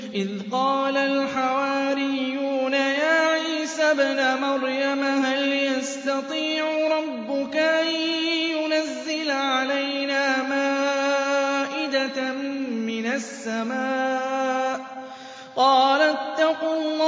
إِذْ قَالَ الْحَوَارِيُّونَ يَا عِيسَى ابْنَ مَرْيَمَ هَلْ يَسْتَطِيعُ رَبُّكَ أَن يُنَزِّلَ عَلَيْنَا مَائِدَةً مِّنَ السَّمَاءِ ۖ قَالَ اتَّقُوا